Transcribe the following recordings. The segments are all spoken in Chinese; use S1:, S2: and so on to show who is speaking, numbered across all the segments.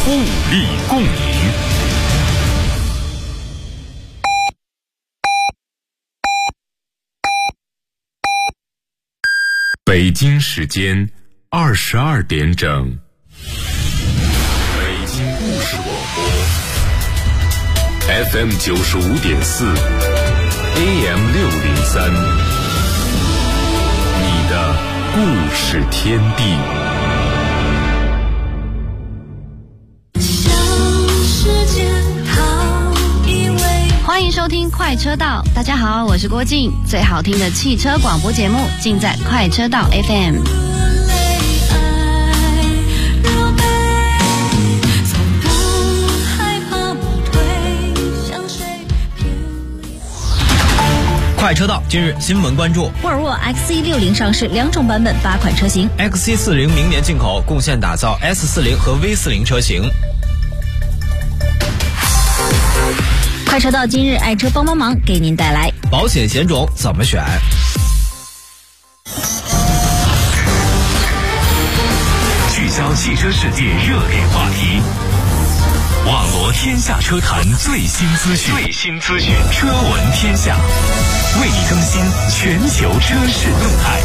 S1: 互利共赢。北京时间22点整，北京故事广播 FM 95.4 AM 603，你的故事天地。
S2: 欢迎收听快车道，大家好，我是郭静，最好听的汽车广播节目尽在快车道 FM。
S3: 快车道今日新闻关注：
S4: 沃尔沃 XC60 上市，2种版本8款车型。
S3: XC40 明年进口，贡献打造 S40 和 V40 车型。
S4: 快车道今日爱车帮帮忙给您带来
S3: 保险险种怎么选。
S1: 聚焦汽车世界热点话题，网罗天下车坛最新资讯，车闻天下，为你更新全球车市动态。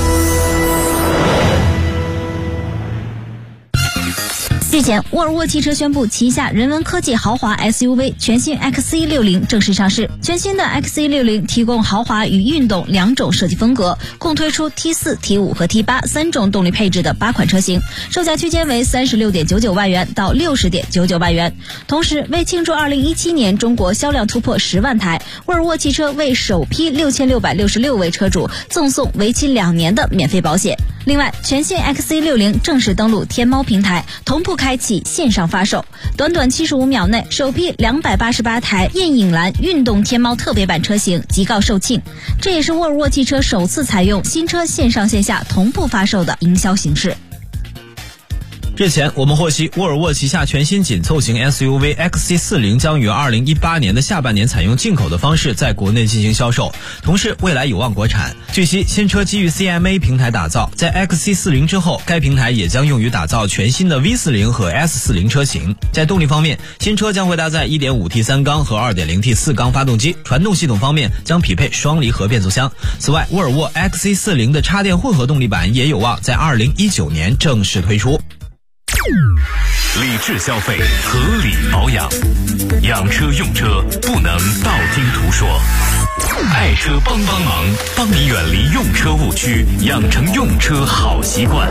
S4: 日前，沃尔沃汽车宣布旗下人文科技豪华 SUV 全新 XC60 正式上市。全新的 XC60 提供豪华与运动2种设计风格，共推出 T4、T5 和 T8 3种动力配置的8款车型，售价区间为36.99万元到60.99万元。同时，为庆祝2017年中国销量突破10万台，沃尔沃汽车为首批6666位车主赠送为期2年的免费保险。另外，全新 XC60 正式登陆天猫平台，同步开启线上发售，短短75秒内，首批288台艳影蓝运动天猫特别版车型即告售罄。这也是沃尔沃汽车首次采用新车线上线下同步发售的营销形式。
S3: 日前，我们获悉，沃尔沃旗下全新紧凑型 SUV XC40 将于2018年的下半年采用进口的方式在国内进行销售，同时未来有望国产。据悉，新车基于 CMA 平台打造，在 XC40 之后，该平台也将用于打造全新的 V40 和 S40 车型。在动力方面，新车将会搭载 1.5T 3缸和 2.0T 4缸发动机，传动系统方面将匹配双离合变速箱。此外，沃尔沃 XC40 的插电混合动力版也有望在2019年正式推出。
S1: 理智消费，合理保养，养车用车不能道听途说。爱车帮帮忙，帮你远离用车误区，养成用车好习惯。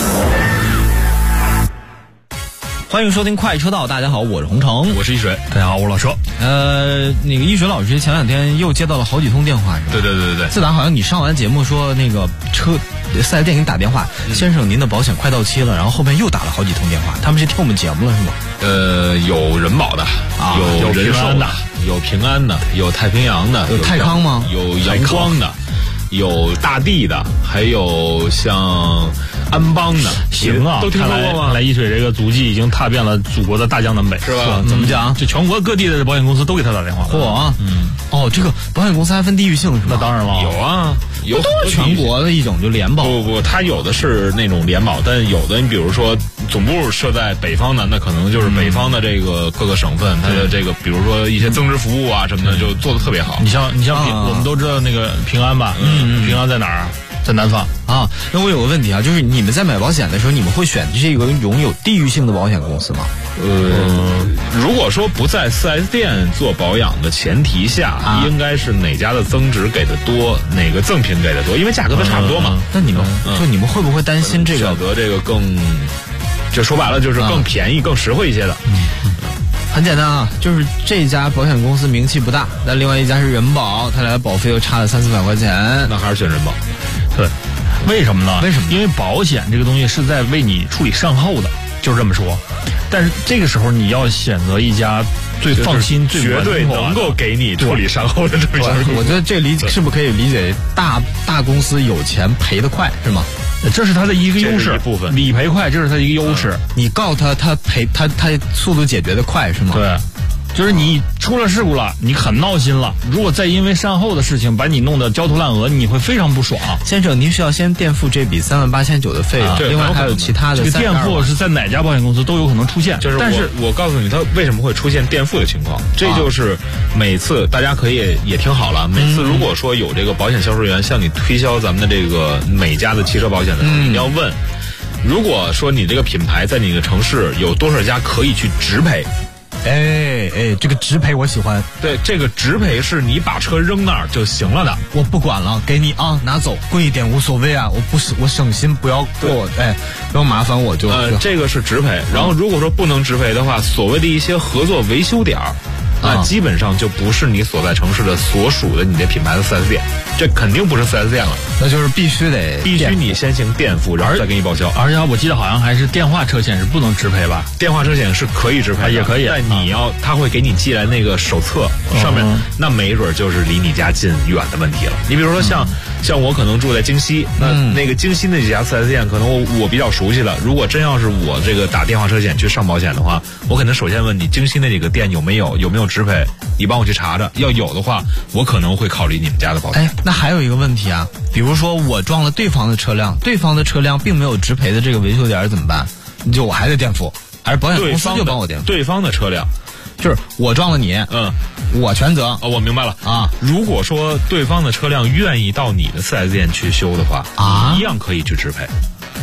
S3: 欢迎收听快车道，大家好，我是洪城，
S5: 我是一水，大家好，我是老车。
S3: 那个一水老师前2天又接到了好几通电话，是吧？
S5: 对。
S3: 自打好像你上完节目说那个车4S店给你打电话，先生您的保险快到期了，然后后面又打了好几通电话，他们是听我们节目了是吗？
S5: 有人保的啊，有人寿的，有平安的，有太平洋的，
S3: 有泰康吗？
S5: 有阳光的，有大地的，还有像安邦的。
S6: 行啊，
S5: 都听说过吗？
S6: 看来一水这个足迹已经踏遍了祖国的大江南北，
S5: 是吧？
S3: 怎么讲？
S6: 就全国各地的保险公司都给他打电话。
S3: 嚯，哦，这个保险公司还分地域性是吧？
S6: 那当然了，
S5: 有啊，有
S3: 全国的一种就联保。
S5: 不，它有的是那种联保，但有的你比如说总部设在北方的，那可能就是北方的这个各个省份，它的这个比如说一些增值服务啊什么的，就做得特别好。
S6: 你像我们都知道那个平安吧？平安在哪儿啊？在南方
S3: 啊。那我有个问题啊，就是你们在买保险的时候，你们会选这个拥有地域性的保险公司吗？
S5: 如果说不在4S 店做保养的前提下，应该是哪家的增值给的多，哪个赠品给的多，因为价格都差不多嘛。
S3: 那你们你们会不会担心这个
S5: 选择这个更，就说白了就是更便宜、更实惠一些的？
S3: 很简单啊，就是这家保险公司名气不大，但另外一家是人保，他俩的保费又差了300-400块钱，
S5: 那还是选人保。
S6: 对，为什么呢？
S3: 为什么？
S6: 因为保险这个东西是在为你处理善后的，就是这么说。但是这个时候你要选择一家最放心、最
S5: 绝对能够给你处理善后的这么一家公司。
S3: 我觉得这是不是可以理解大公司有钱赔得快是吗？
S6: 这是它的一个优势，理赔快，这是它的一个优势。
S3: 你告他赔他速度解决的快是吗？
S6: 对。就是你出了事故了，你很闹心了。如果再因为善后的事情把你弄得焦头烂额，你会非常不爽。
S3: 先生，您需要先垫付这笔38900的费用，另外还有其他的。
S6: 这个垫付是在哪家保险公司都有可能出现。
S5: 就是
S6: 但是
S5: 我告诉你，它为什么会出现垫付的情况？这就是每次大家可以也听好了，每次如果说有这个保险销售员向你推销咱们的这个每家的汽车保险的时候，你要问，如果说你这个品牌在你的城市有多少家可以去直赔？
S3: 这个直赔我喜欢。
S5: 对，这个直赔是你把车扔那儿就行了的，
S3: 我不管了，给你啊，拿走，贵一点无所谓啊，我省心，不要给我不要麻烦我就。
S5: 这个是直赔。然后如果说不能直赔的话，所谓的一些合作维修点儿，那基本上就不是你所在城市的所属的你的品牌的 4S 店，这肯定不是 4S 店了，
S3: 那就是必须
S5: 你先行垫付，然后再给你报销。
S6: 而且我记得好像还是电话车险是不能直赔吧？
S5: 电话车险是可以直赔的，
S6: 也可以。
S5: 但他会给你寄来那个手册，上面那没准就是离你家近远的问题了。你比如说像我可能住在京西，那个京西那几家 4S 店可能我比较熟悉了。如果真要是我这个打电话车险去上保险的话，我可能首先问你京西那几个店有没有直赔，你帮我去查查，要有的话，我可能会考虑你们家的保险。
S3: 那还有一个问题啊，比如说我撞了对方的车辆，对方的车辆并没有直赔的这个维修点怎么办？我还得垫付，还是保险公司就帮我垫付？
S5: 对方的车辆，
S3: 就是我撞了你，我全责。
S5: 我明白了
S3: 啊。
S5: 如果说对方的车辆愿意到你的 4S 店去修的话，一样可以去直赔。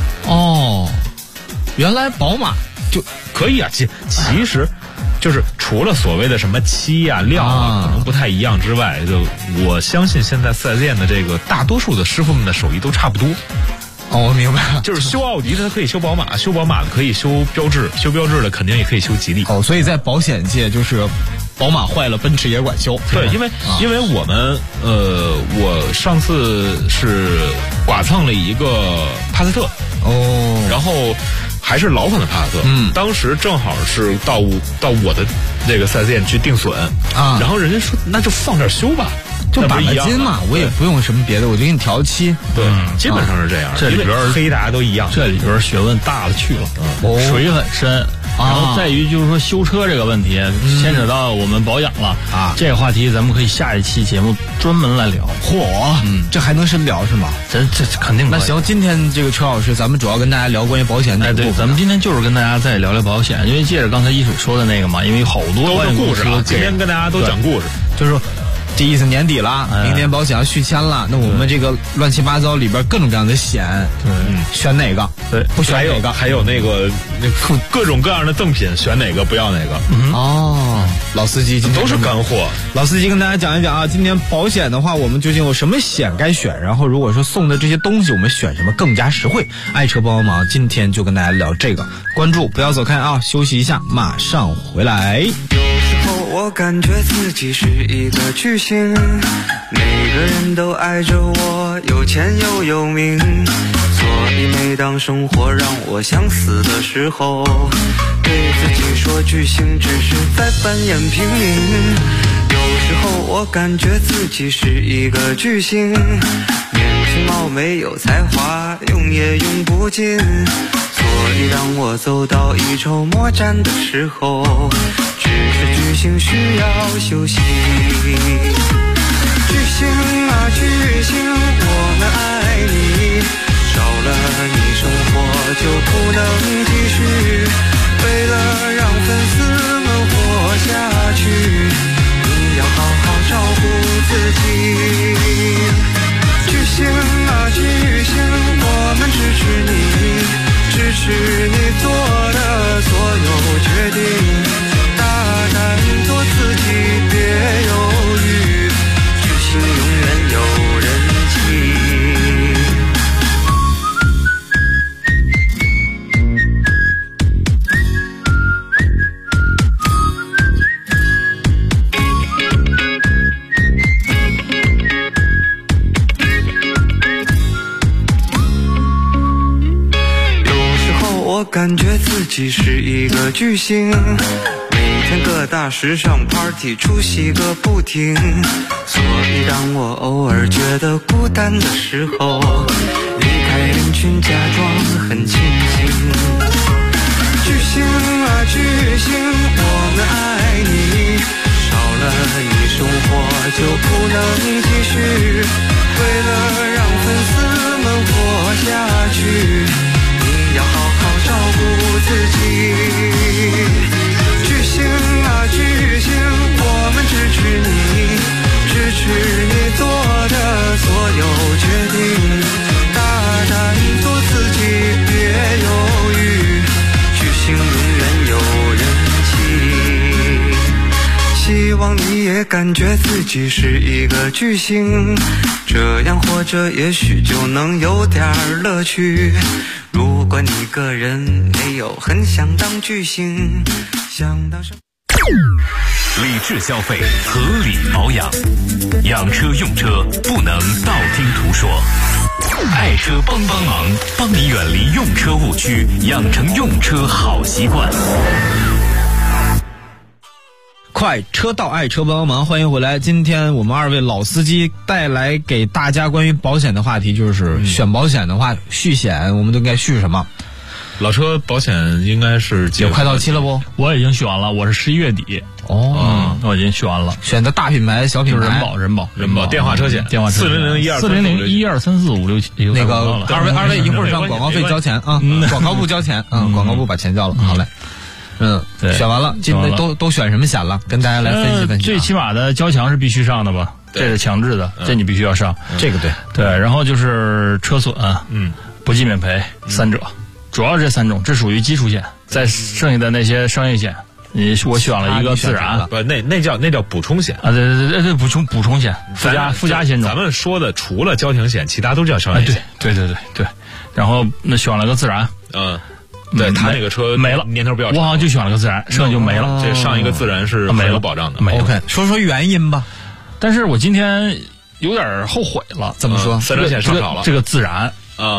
S3: 原来宝马
S5: 就可以啊，其实就是除了所谓的什么漆啊、料啊可能不太一样之外，就我相信现在 4S 店的这个大多数的师傅们的手艺都差不多。
S3: 我明白了，
S5: 就是修奥迪的他可以修宝马，修宝马的可以修标致，修标致的肯定也可以修吉利。
S3: 所以在保险界就是宝马坏了，奔驰也管修。
S5: 对，因为我们我上次是剐蹭了一个帕萨特，然后还是老款的帕萨特，当时正好是到我的这个 4S 店去定损然后人家说那就放这儿修吧。
S3: 就把金嘛，我也不用什么别的，我就给你调漆。
S5: 对，基本上是这样。
S6: 这里边
S5: 黑大家都一样，
S6: 这里边学问大了去了，水很深。然后在于就是说修车这个问题，牵扯到我们保养了这个话题咱们可以下一期节目专门来聊。
S3: 这还能深聊是吗？
S6: 这肯定。
S3: 那行，今天这个车老师，咱们主要跟大家聊关于保险。
S6: 对，咱们今天就是跟大家再聊聊保险，因为借着刚才一水说的那个嘛，因为好多
S5: 都是故事今天跟大家都讲故事，
S3: 就是说。这意思年底了，明年保险要续签了，那我们这个乱七八糟里边各种各样的险，选哪个？
S5: 对，
S3: 不选哪个？
S5: 还有那个各种各样的赠品，选哪个不要哪个。
S3: 老司机
S5: 都是干货。
S3: 老司机跟大家讲一讲啊，今年保险的话，我们究竟有什么险该选？然后如果说送的这些东西，我们选什么更加实惠？爱车帮忙，今天就跟大家聊这个。关注，不要走开啊！休息一下，马上回来。
S7: 我感觉自己是一个巨星，每个人都爱着我，有钱又有名，所以每当生活让我想死的时候，对自己说巨星只是在扮演平民。有时候我感觉自己是一个巨星，年轻貌美有才华，用也用不尽，所以当我走到一筹莫展的时候，只是巨星需要休息。巨星啊巨星，我们爱你，少了你生活就不能继续，为了让粉丝们活下去，你要好好照顾自己。巨星啊巨星，我们支持你，支持你做的所有决定，大胆做自己，别犹豫，巨星永远有人气。我感觉自己是一个巨星，每天各大时尚 party 出席个不停，所以当我偶尔觉得孤单的时候，离开人群假装很清醒。巨星啊巨星，我们爱你，少了也感觉自己是一个巨星，这样活着也许就能有点乐趣。如果你个人没有很想当巨星，想当什么？
S1: 理智消费，合理保养，养车用车不能道听途说。爱车帮忙，帮你远离用车误区，养成用车好习惯。
S3: 快车道，爱车帮忙，欢迎回来。今天我们2位老司机带来给大家关于保险的话题，就是选保险的话，续险我们都应该续什么？
S5: 老车保险应该是
S3: 也快到期了不？
S6: 我已经选了，我是11月底。我已经选完了。
S3: 选的大品牌、小品牌，
S6: 人保
S5: 电话车险
S6: 400-123567
S3: 那个二位一会儿上广告费交钱啊，广告部交钱啊，广告部把钱交了。好嘞。选完了，今天都选什么险了？跟大家来分析分析。
S6: 最起码的交强是必须上的吧？这是强制的，这你必须要上。
S3: 这个
S6: 对，然后就是车损，不计免赔3者，主要这3种，这属于基础险。再剩下的那些商业险，我选了一个自然，
S5: 不，那叫补充险
S6: 啊，对，补充险，附加险种。
S5: 咱们说的除了交强险，其他都叫商业险。
S6: 对。然后那选了个自然，
S5: 对他那个车
S6: 没了，
S5: 年头比较长，
S6: 我好像就选了个自然，剩下就没了。
S5: 这上一个自然是没有保障的，
S6: 没有。
S3: OK， 说原因吧。
S6: 但是我今天有点后悔了。
S3: 怎么说？
S5: 三者险上少了。
S6: 这个自然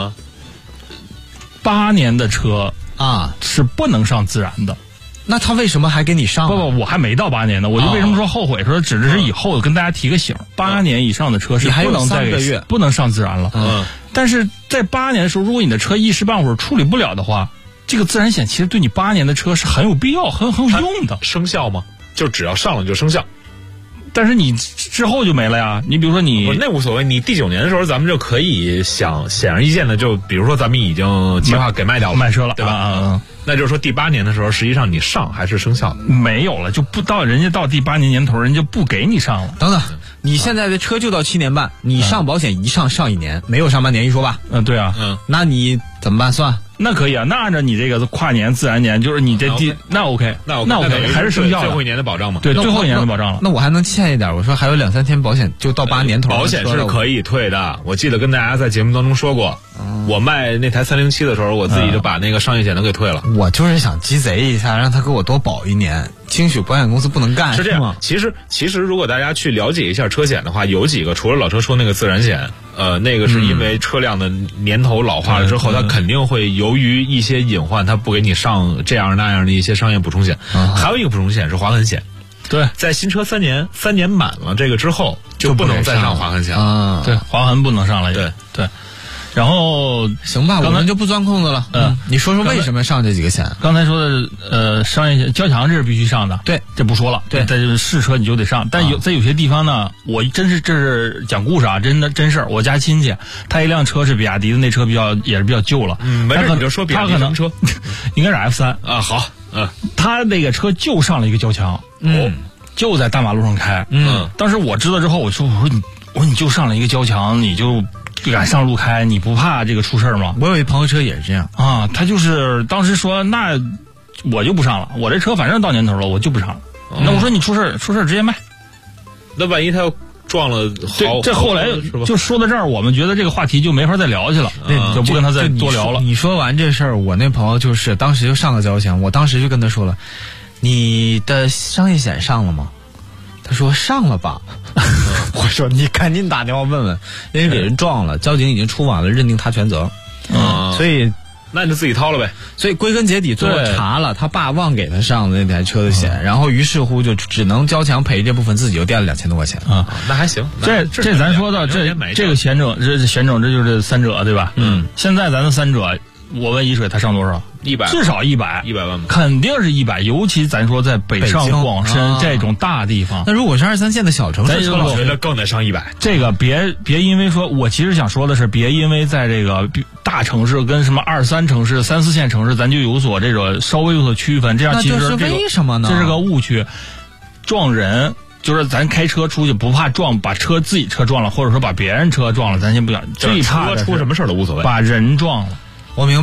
S6: 8年的车是不能上自然的。
S3: 那他为什么还给你上？
S6: 不，我还没到8年呢。我就为什么说后悔？说只是以后跟大家提个醒，8年以上的车是不能再不能上自然了。但是在8年的时候，如果你的车一时半会儿处理不了的话，这个自然险其实对你8年的车是很有必要、很有用的。
S5: 生效吗？就只要上了就生效。
S6: 但是你之后就没了呀。你比如说
S5: 那无所谓，你第9年的时候，咱们就可以显而易见的，就比如说咱们已经计划给卖掉了，
S6: 卖车了，
S5: 对吧？那就是说第8年的时候，实际上你上还是生效的，
S6: 没有了，就不到人家到第8年年头，人家不给你上了。
S3: 等等，你现在的车就到7年半，你上保险一上1年，没有上半年一说吧？
S6: 对啊，
S3: 那你怎么办？算？
S6: 那可以啊，那按照你这个跨年自然年，就是你这那 OK，
S5: 那 OK，
S6: 还是生效了，
S5: 最后1年的保障嘛？
S6: 对，最后1年的保障了。
S3: 那我还能欠一点，我说还有2-3天保险就到8年头。
S5: 保险是可以退的，我记得跟大家在节目当中说过，我卖那台307的时候，我自己就把那个商业险都给退了。
S3: 我就是想鸡贼一下，让他给我多保1年，兴许保险公司不能干。
S5: 是这样，其实如果大家去了解一下车险的话，有几个除了老车说那个自然险。那个是因为车辆的年头老化了之后，它肯定会由于一些隐患，它不给你上这样那样的一些商业补充险。还有一个补充险是划痕险，
S6: 对，
S5: 在新车3年满了这个之后，就不能再上划痕险
S6: 了。对，划痕不能上了。对。然后
S3: 行吧，我们就不钻空子了。你说说为什么上这几个险？
S6: 刚才说的商业险交强这是必须上的，
S3: 对，
S6: 这不说了。对，在试车你就得上，但在有些地方呢，我这是讲故事啊，真事儿。我家亲戚他一辆车是比亚迪的，那车也是比较旧了。
S5: 没事你就说比亚迪什么车，
S6: 应该是 F3
S5: 啊。好，
S6: 他那个车就上了一个交强，就在大马路上开。当时我知道之后，我说你就上了一个交强，你就敢上路开，你不怕这个出事吗？
S3: 我有一朋友车也是这样
S6: 啊，他就是当时说那我就不上了，我这车反正到年头了，我就不上了。那我说你出事直接卖，
S5: 那万一他要撞了，
S6: 这后来就说到这儿，我们觉得这个话题就没法再聊去了，就不跟他再多聊了。
S3: 你说完这事儿，我那朋友就是当时就上个交强，我当时就跟他说了，你的商业险上了吗？他说上了吧。我说你赶紧打电话问问，因为给人撞了，交警已经出网了，认定他全责。所以
S5: 那你就自己掏了呗。
S3: 所以归根结底最后查了，他爸忘给他上的那台车的险，然后于是乎就只能交强赔这部分，自己又垫了2000多块钱
S5: 啊。那还行。
S6: 这咱说到这个险种，这就是3者对吧？现在咱的3者，我问一水他上多少
S5: ？100，
S6: 至少100
S5: 万吧，
S6: 肯定是100。尤其咱说在北上广深这种大地方，
S3: 那如果是2、3线的小城市，
S5: 我觉得更得上100。
S6: 这个别因为说，我其实想说的是，别因为在这个大城市跟什么2、3城市、3、4线城市，咱就有所这个稍微有所区分，这样其实
S3: 那就是为什么呢？
S6: 这是个误区，撞人。就是咱开车出去不怕撞，把自己车撞了，或者说把别人车撞了，咱先不讲。最怕的
S5: 出什么事儿都无所谓，
S6: 把人撞了。
S3: 我明白了，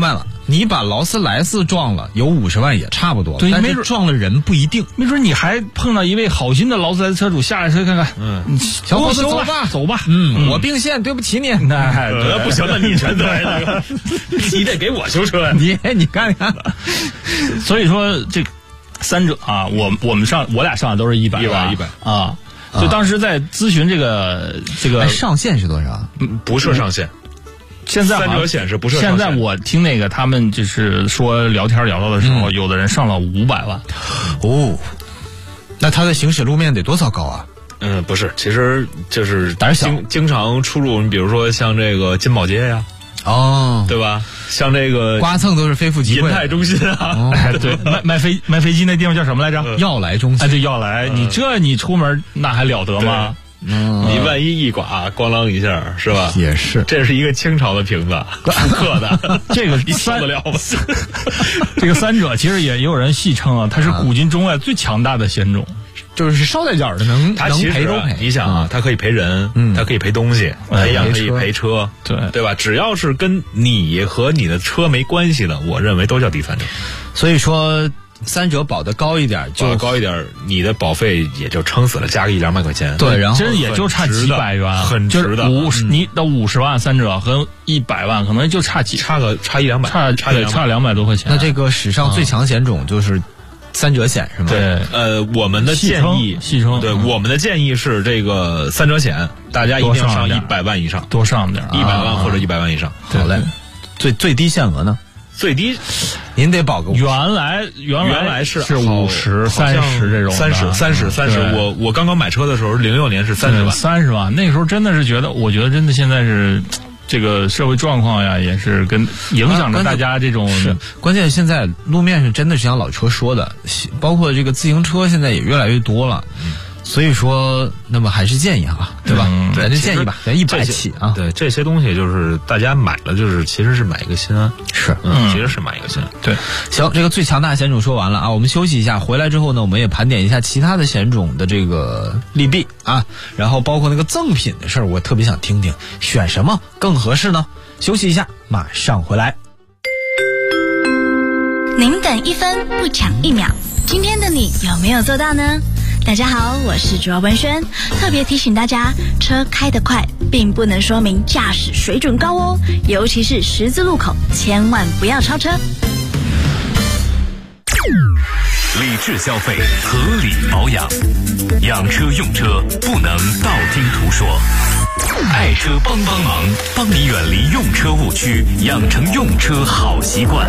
S3: 你把劳斯莱斯撞了，有50万也差不多。
S6: 对，
S3: 但是撞了人不一定，
S6: 没准你还碰到一位好心的劳斯莱斯车主下来车看看，
S3: 小伙子走吧，我并线，对不起你。
S5: 那不行，那你全责任，你得给我修车呀。
S3: 你看看，
S6: 所以说这三者啊，我俩上的都是100啊。就当时在咨询这个
S3: 上限是多少？
S5: 不设上限。
S6: 现在
S5: 三者险是不设上
S6: 限？现在我听那个他们就是说聊天聊到的时候，有的人上了500万。
S3: 哦，那他的行驶路面得多少高啊？
S5: 不是，其实就是
S3: 胆小，
S5: 经常出入，你比如说像这个金宝街呀。对吧？像这个
S3: 刮蹭都是非富即贵。
S5: 银泰中心啊，
S6: 对，卖飞机那地方叫什么来着？
S3: 耀来中心。
S6: 对，耀来，你出门那还了得吗？
S5: 你万一一刮，咣啷一下，是吧？
S3: 也是，
S5: 这是一个清朝的瓶子，复刻的，
S6: 这个
S5: 你受得了吗？
S6: 这个三者其实也有人戏称啊，它是古今中外最强大的险种。
S3: 就是捎带脚的能赔都赔。
S5: 你想啊，它可以赔人，它可以赔东西，它一样可以赔车，对吧？只要是跟你和你的车没关系的，我认为都叫第三者。
S3: 所以说，三者保的高一点，
S5: 就高一点，你的保费也就撑死了，加个1-2万块钱。
S3: 对，然后
S6: 真也就差几百元，
S5: 很值的。
S6: 你的50万三者和100万可能就差
S5: 1-2百，
S6: 差200多块钱。
S3: 那这个史上最强险种就是三者险是吗？
S6: 对，
S5: 我们的建议，对，我们的建议是这个三者险，大家一定要上100万以上，
S6: 多上点
S5: ，100万或者100万以上。
S3: 好嘞，最低限额呢？
S5: 最低，
S3: 您得保个
S5: 原来是
S6: 50、30这种
S5: ，30。我刚刚买车的时候，06年是30万
S6: ，30万。那个时候真的是觉得，我觉得真的现在是。这个社会状况呀，也是跟影响着大家这种。
S3: 关键现在路面是真的是像老车说的，包括这个自行车现在也越来越多了。所以说，那么还是建议哈，对吧？咱就建议吧，咱100起啊。
S5: 对，这些东西就是大家买了，就是其实是买一个心安，其实是买一个心安。
S6: 对，
S3: 行，这个最强大险种说完了啊，我们休息一下，回来之后呢，我们也盘点一下其他的险种的这个利弊啊，然后包括那个赠品的事儿，我特别想听听，选什么更合适呢？休息一下，马上回来。
S8: 您等1分不抢1秒，今天的你有没有做到呢？大家好，我是主要文轩，特别提醒大家，车开得快并不能说明驾驶水准高哦，尤其是十字路口，千万不要超车。
S1: 理智消费，合理保养，养车用车不能道听途说。爱车帮忙，帮你远离用车误区，养成用车好习惯。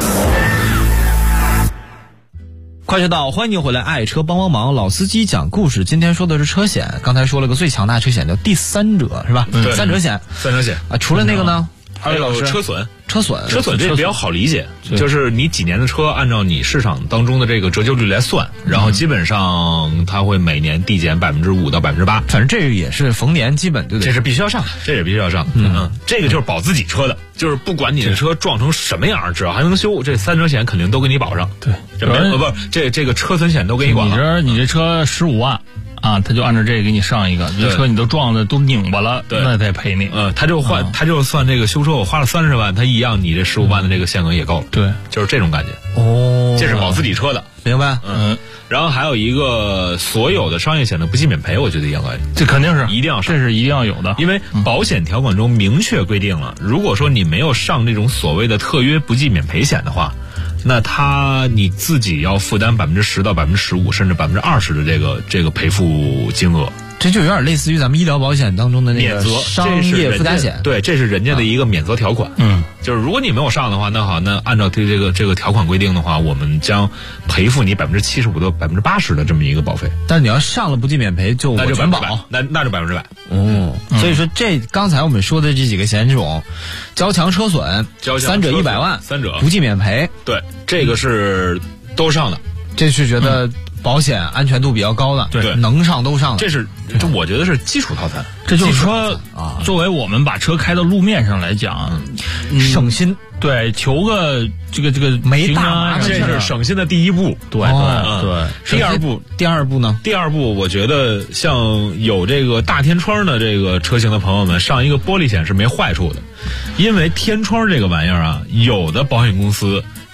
S3: 快车道，欢迎您回来！爱车帮忙，老司机讲故事。今天说的是车险，刚才说了个最强大车险叫第三者，是吧？三者险啊，除了那个呢，
S5: 还有车损。
S3: 车损
S5: 这比较好理解，就是你几年的车，按照你市场当中的这个折旧率来算，然后基本上它会每年递减5%到8%，反
S3: 正这也是逢年基本对不对？
S5: 这是必须要上，这也必须要上。这个就是保自己车的，就是不管你的车撞成什么样，只要还能修，这三者险肯定都给你保上。
S6: 对，
S5: 这个车损险都给你保了。
S6: 你这车15万。啊，他就按照这个给你上一个，这车你都撞的都拧巴了，那得赔你。
S5: 他就算这个修车我花了30万，他一样你这15万的这个限额也够了。
S6: 对，
S5: 就是这种感觉。
S3: 哦，
S5: 这是保自己车的，
S3: 明白？
S5: 然后还有一个所有的商业险的不计免赔，我觉得应该
S6: 这肯定是
S5: 一定要上，
S6: 这是一定要有的，
S5: 因为保险条款中明确规定了，如果说你没有上这种所谓的特约不计免赔险的话。那你自己要负担10%到15%甚至20%的这个赔付金额，
S3: 这就有点类似于咱们医疗保险当中的那个商业附加险。
S5: 对，这是人家的一个免责条款。就是如果你没有上的话，那好，那按照这个条款规定的话，我们将赔付你75%到80%的这么一个保费。
S3: 但是你要上了不计免赔，就全保，
S5: 那就100%。
S3: 所以说这刚才我们说的这几个险种，交强车损，三者100万，
S5: 三者
S3: 不计免赔。
S5: 对，这个是都上的，
S3: 这是觉得保险安全度比较高的，
S5: 对，
S3: 能上都上的。
S5: 这我觉得是基础套餐。
S6: 这就是说啊，作为我们把车开到路面上来讲，
S3: 省心。
S6: 对，求个这个
S3: 没大麻烦，
S5: 这是省心的第一步。
S6: 对。
S3: 第二步呢？
S5: 第二步，我觉得像有这个大天窗的这个车型的朋友们，上一个玻璃险是没坏处的，因为天窗这个玩意儿啊，有的保险公司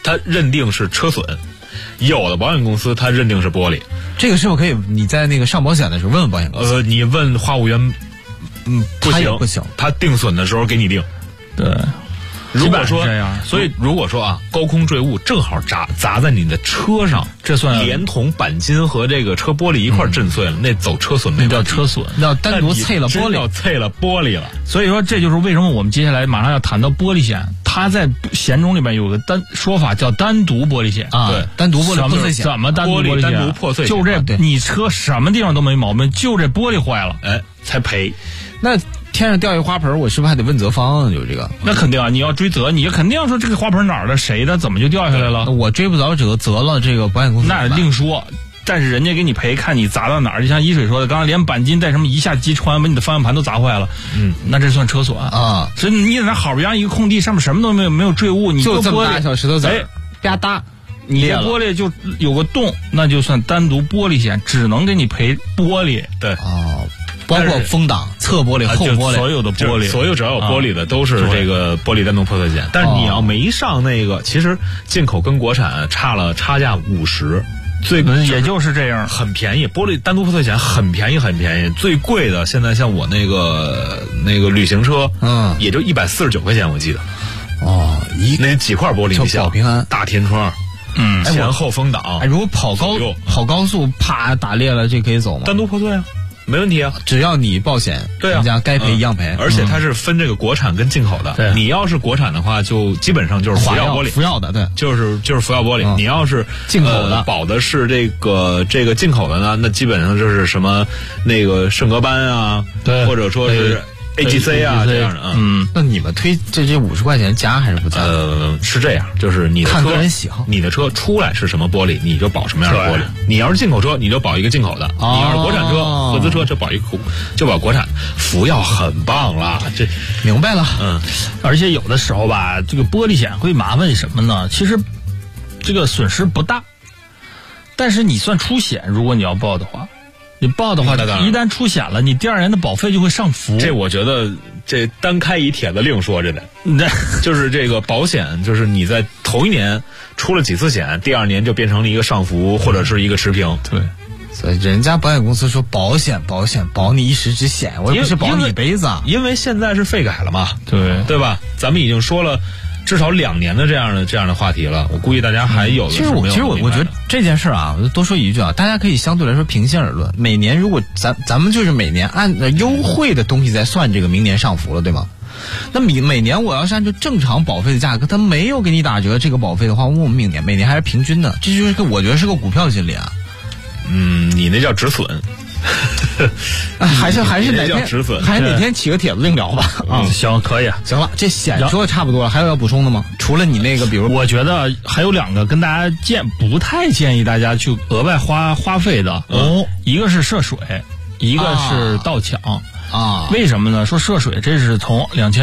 S5: 它认定是车损，有的保险公司它认定是玻璃。
S3: 这个是否可以你在那个上保险的时候问问保险公司？
S5: 你问话务员，不行，
S3: 不行，
S5: 他定损的时候给你定。
S6: 对。
S5: 如果说
S6: 这样，
S5: 所以如果说啊，高空坠物正好砸在你的车上，
S6: 这算
S5: 连同钣金和这个车玻璃一块震碎了，那走车损没
S6: 那叫车损，
S3: 要单独碎了玻璃，
S5: 要碎了玻璃了。
S6: 所以说，这就是为什么我们接下来马上要谈到玻璃险，它在险种里面有个说法叫单独玻璃险
S3: 啊，
S5: 对，
S3: 单独玻璃破碎险。
S6: 怎么单独玻璃险？
S5: 单独破碎险，
S6: 就这，你车什么地方都没毛病，就这玻璃坏了，
S5: 才赔。
S3: 那天上掉一花盆，我是不是还得问责方？有这个？
S6: 那肯定啊，你要追责，你肯定要说这个花盆哪儿的，谁的，怎么就掉下来了？
S3: 我追不着责了这个保险公司，
S6: 那另说。但是人家给你赔，看你砸到哪儿。就像一水说的，刚刚连钣金带什么一下击穿，把你的方向盘都砸坏了。那这算车损啊。所以你在那好比样一个空地，上面什么都没有坠物，你
S3: 就这么大小石头子，吧嗒，
S6: 你这玻璃就有个洞，那就算单独玻璃险，只能给你赔玻璃。
S5: 对
S3: 包括风挡、侧玻璃、后玻璃，
S6: 所有的玻璃，
S5: 所有只要有玻璃的都是这个玻璃单独破碎险。但是你要没上那个，其实进口跟国产差价50%，
S6: 也就是这样，
S5: 很便宜。玻璃单独破碎险很便宜，很便宜。最贵的现在像我那个旅行车，也就149块钱，我记得。那几块玻璃，你想，
S3: 保平安、
S5: 大天窗。前后风挡。
S3: 如果跑高速，啪打裂了，这可以走吗？
S5: 单独破碎啊。没问题啊，
S3: 只要你保险，
S5: 对啊，
S3: 人家该赔一样赔，
S5: 而且它是分这个国产跟进口的。你要是国产的话，就基本上就是福耀玻璃，
S3: 福耀的，对，
S5: 就是福耀玻璃。你要是
S3: 进口的，
S5: 保的是这个进口的呢，那基本上就是什么那个圣格班啊，
S6: 对，
S5: 或者说是AGC 啊这样的啊。
S3: 那你们推这50块钱加还是不加？
S5: 是这样，就是你的车
S3: 看个人喜好，
S5: 你的车出来是什么玻璃，你就保什么样的玻璃。你要是进口车，你就保一个进口的；你要是国产车、合资车，就保国产。福耀很棒啦，这
S3: 明白了。
S6: 而且有的时候吧，这个玻璃险会麻烦什么呢？其实这个损失不大，但是你算出险，如果你要报的话。你报的话，一旦出险了，你第2年的保费就会上浮。
S5: 这我觉得这单开一帖子另说着呢。就是这个保险，就是你在头1年出了几次险，第2年就变成了一个上浮或者是一个持平。
S6: 对，
S3: 所以人家保险公司说保险保你一时之险，我也不是保你一辈子啊。
S5: 因为现在是费改了嘛，
S6: 对
S5: 吧？咱们已经说了。至少2年的这样的话题了，我估计大家还有的是没有。
S3: 其实我觉得这件事啊，我就多说一句啊，大家可以相对来说平心而论。每年如果咱们就是每年按优惠的东西在算这个明年上浮了，对吗？那每年我要是按照正常保费的价格，它没有给你打折这个保费的话，我们每年还是平均的，这就是我觉得是个股票心理啊。
S5: 你那叫止损。
S3: 还是哪天起个帖子另聊吧。
S6: 行，可以，
S3: 行了，这险说的差不多了，还有要补充的吗？除了你那个，比如
S6: 我觉得还有2个跟大家不太建议大家去额外花费的。一个是涉水，一个是盗抢。为什么呢？说涉水，这是从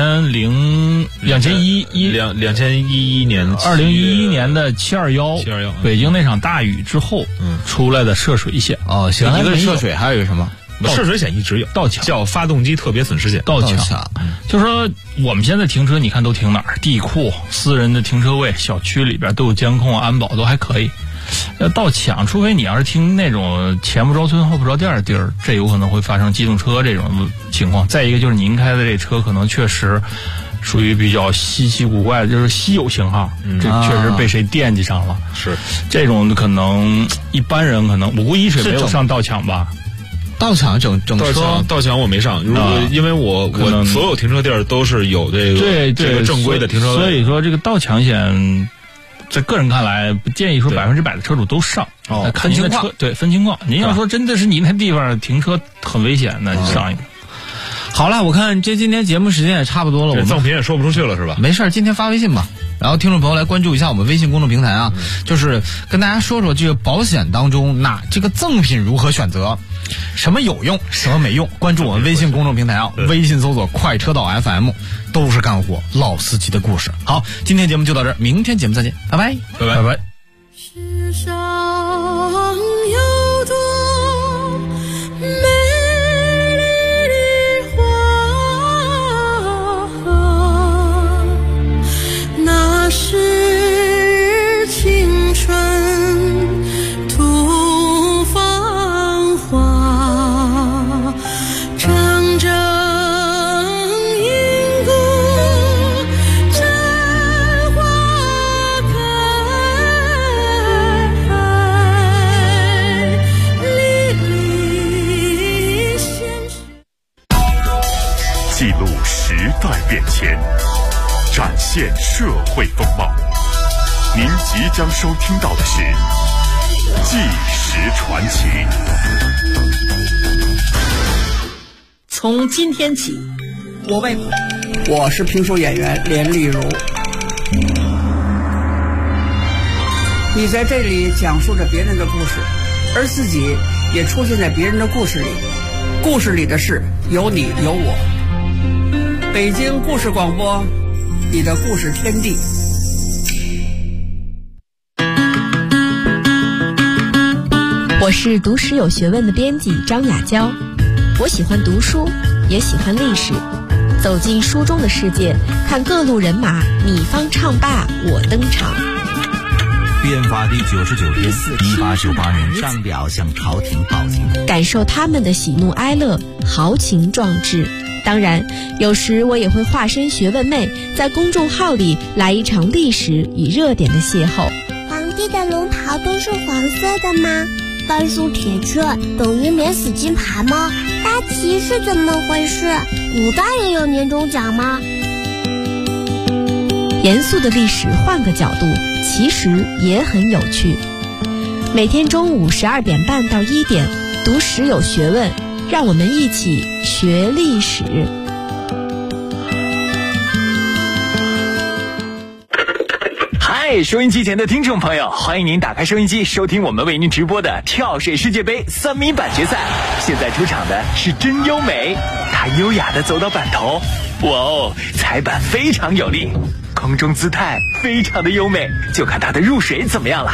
S6: 2011年的721北京那场大雨之后出来的涉水险。
S3: 行，一个涉水，还有一个什么？
S5: 涉水险一直有，
S6: 盗抢
S5: 叫发动机特别损失险。
S6: 盗抢，就是说我们现在停车，你看都停哪儿？地库、私人的停车位、小区里边都有监控、安保，都还可以。要盗抢，除非你要是停那种前不着村后不着店的地儿，这有可能会发生机动车这种情况。再一个就是您开的这车可能确实属于比较稀奇古怪的，就是稀有型号，这确实被谁惦记上了。
S5: 是
S6: 这种可能一般人可能，我估计一水没有上盗抢吧。
S3: 盗抢整车，
S5: 盗抢我没上，因为我所有停车地儿都是有这个正规的停车位，
S6: 所以说这个盗抢险。在个人看来，不建议说100%的车主都上。看您的车，分情况。您要说真的是你那地方停车很危险，那就上一个。
S3: 好了，我看今天节目时间也差不多了，我们
S5: 赠品也说不出去了是吧？
S3: 没事，今天发微信吧。然后听众朋友来关注一下我们微信公众平台啊，就是跟大家说说这个保险当中这个赠品如何选择，什么有用，什么没用。关注我们微信公众平台啊，微信搜索快车道 FM， 都是干货，老司机的故事。好，今天节目就到这儿，明天节目再见，拜拜，
S5: 拜拜，拜拜。
S7: 世上有多美丽的花，那是
S1: 社会风貌。您即将收听到的是《纪实传奇》。
S9: 从今天起，我是评书演员连丽如。你在这里讲述着别人的故事，而自己也出现在别人的故事里。故事里的事有你有我。北京故事广播，你的故事天地。
S10: 我是读史有学问的编辑张雅娇，我喜欢读书，也喜欢历史。走进书中的世界，看各路人马，你方唱罢我登场。
S11: 编发第99天，1898年上表向朝廷报警，
S10: 感受他们的喜怒哀乐，豪情壮志。当然，有时我也会化身学问妹，在公众号里来一场历史与热点的邂逅。
S12: 皇帝的龙袍都是黄色的吗？甘肃铁雀等于免死金牌吗？大旗是怎么回事？古代也有年终奖吗？
S10: 严肃的历史换个角度，其实也很有趣。每天中午12点半到1点，读史有学问，让我们一起学历史。
S13: 嗨，收音机前的听众朋友，欢迎您打开收音机，收听我们为您直播的跳水世界杯3米板决赛。现在出场的是真优美，她优雅地走到板头，哇哦，踩板非常有力，空中姿态非常的优美，就看她的入水怎么样了。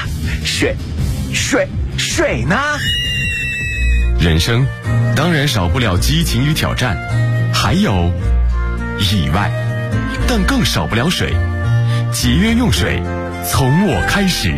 S13: 水呢？
S1: 人生当然少不了激情与挑战，还有意外，但更少不了水。节约用水，从我开始。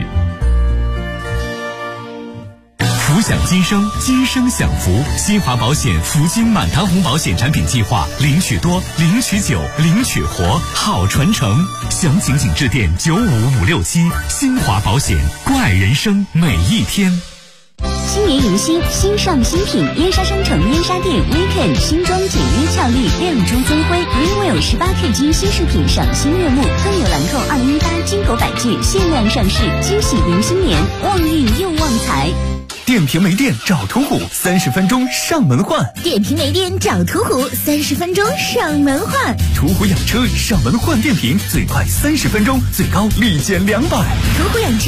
S1: 福享今生，今生享福。新华保险福金满堂红保险产品计划，领取多，领取久，领取活，好传承。详情请致电95567。新华保险，怪人生每一天。
S14: 新年迎新，新上新品，燕莎商城燕莎店 Weekend 新装简约俏丽，亮珠增辉 Greenwell 18K 金新饰品赏心悦目，更有兰蔻2018金狗百件限量上市，惊喜迎新年，旺运又旺财。
S1: 电瓶没电找途虎，30分钟上门换。
S14: 电瓶没电找途虎，30分钟上门换。
S1: 途虎养车上门换电瓶，最快30分钟，最高立减200。
S14: 途虎养车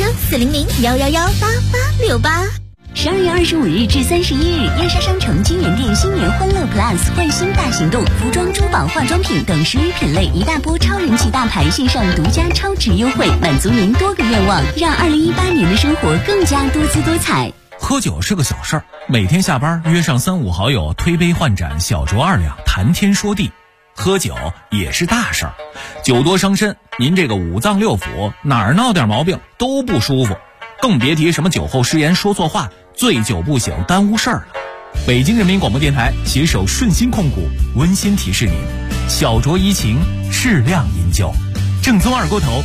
S14: 400-111-8868。12月25日至31日，燕莎商城金源店新年欢乐 Plus 换新大行动，服装、珠宝、化妆品等10余品类一大波超人气大牌线上独家超值优惠，满足您多个愿望，让2018年的生活更加多姿多彩。
S3: 喝酒是个小事儿，每天下班约上3、5好友，推杯换盏，小酌2两，谈天说地。喝酒也是大事儿，酒多伤身，您这个5脏6腑哪儿闹点毛病都不舒服，更别提什么酒后失言、说错话、醉酒不醒耽误事儿了。北京人民广播电台携手顺鑫控股温馨提示您：小酌怡情，适量饮酒，正宗二锅头。